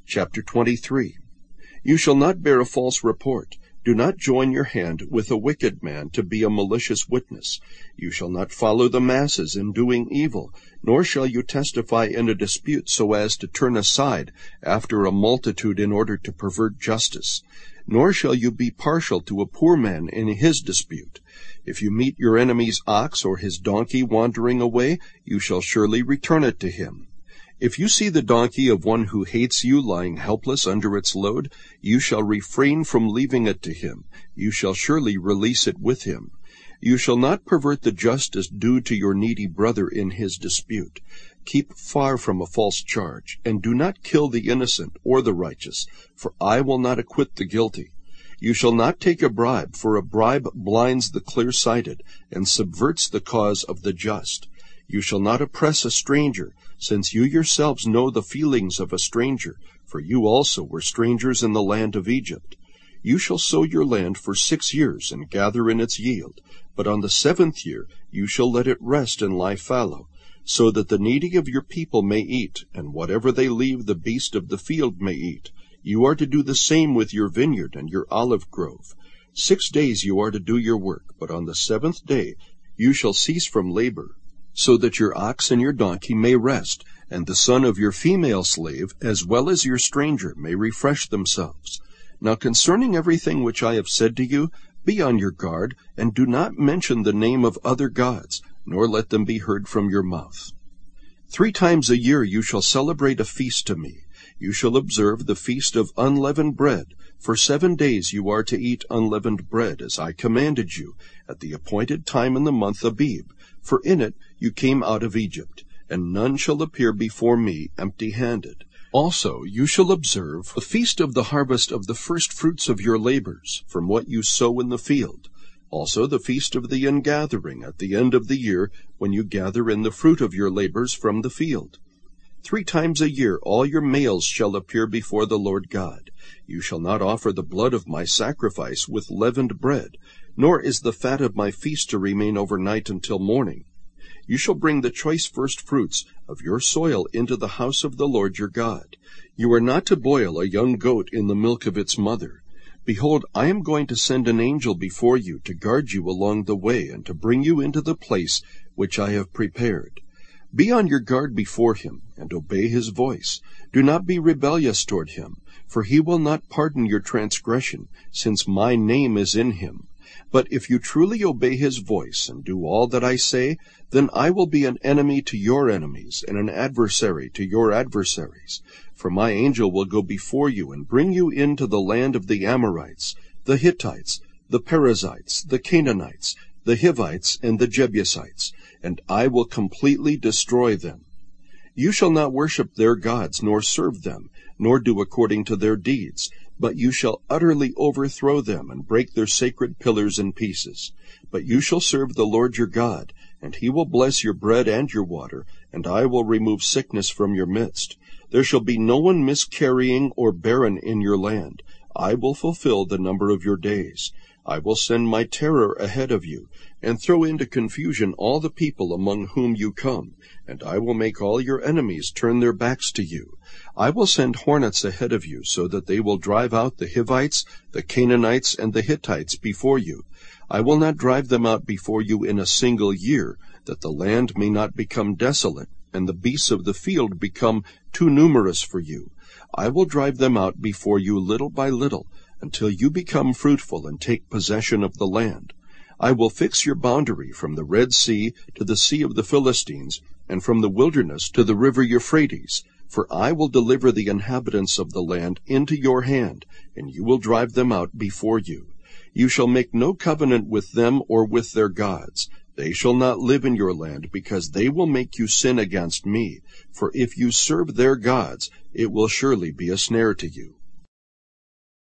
Chapter 23. You shall not bear a false report. Do not join your hand with a wicked man to be a malicious witness. You shall not follow the masses in doing evil, nor shall you testify in a dispute so as to turn aside after a multitude in order to pervert justice. Nor shall you be partial to a poor man in his dispute. If you meet your enemy's ox or his donkey wandering away, you shall surely return it to him. If you see the donkey of one who hates you lying helpless under its load, you shall refrain from leaving it to him. You shall surely release it with him. You shall not pervert the justice due to your needy brother in his dispute. Keep far from a false charge, and do not kill the innocent or the righteous, for I will not acquit the guilty. You shall not take a bribe, for a bribe blinds the clear-sighted and subverts the cause of the just. You shall not oppress a stranger, since you yourselves know the feelings of a stranger, for you also were strangers in the land of Egypt. You shall sow your land for 6 years and gather in its yield, but on the 7th year you shall let it rest and lie fallow, so that the needy of your people may eat, and whatever they leave the beast of the field may eat. You are to do the same with your vineyard and your olive grove. 6 days you are to do your work, but on the 7th day you shall cease from labor, so that your ox and your donkey may rest, and the son of your female slave, as well as your stranger, may refresh themselves. Now concerning everything which I have said to you, be on your guard, and do not mention the name of other gods, nor let them be heard from your mouth. 3 times a year you shall celebrate a feast to me. You shall observe the feast of unleavened bread. For 7 days you are to eat unleavened bread, as I commanded you, at the appointed time in the month Abib. For in it you came out of Egypt, and none shall appear before me empty-handed. Also you shall observe the feast of the harvest of the first fruits of your labors, from what you sow in the field. Also the feast of the ingathering at the end of the year, when you gather in the fruit of your labors from the field. 3 times a year all your males shall appear before the Lord God. You shall not offer the blood of my sacrifice with leavened bread, nor is the fat of my feast to remain overnight until morning. You shall bring the choice first fruits of your soil into the house of the Lord your God. You are not to boil a young goat in the milk of its mother. Behold, I am going to send an angel before you to guard you along the way and to bring you into the place which I have prepared. Be on your guard before him, and obey his voice. Do not be rebellious toward him, for he will not pardon your transgression, since my name is in him. But if you truly obey his voice and do all that I say, then I will be an enemy to your enemies and an adversary to your adversaries. For my angel will go before you and bring you into the land of the Amorites, the Hittites, the Perizzites, the Canaanites, the Hivites, and the Jebusites, and I will completely destroy them. You shall not worship their gods, nor serve them, nor do according to their deeds, but you shall utterly overthrow them and break their sacred pillars in pieces. But you shall serve the Lord your God, and he will bless your bread and your water, and I will remove sickness from your midst. There shall be no one miscarrying or barren in your land. I will fulfill the number of your days. I will send my terror ahead of you, and throw into confusion all the people among whom you come, and I will make all your enemies turn their backs to you. I will send hornets ahead of you, so that they will drive out the Hivites, the Canaanites, and the Hittites before you. I will not drive them out before you in a single year, that the land may not become desolate, and the beasts of the field become too numerous for you. I will drive them out before you little by little, until you become fruitful and take possession of the land. I will fix your boundary from the Red Sea to the Sea of the Philistines, and from the wilderness to the river Euphrates. For I will deliver the inhabitants of the land into your hand, and you will drive them out before you. You shall make no covenant with them or with their gods. They shall not live in your land, because they will make you sin against me. For if you serve their gods, it will surely be a snare to you.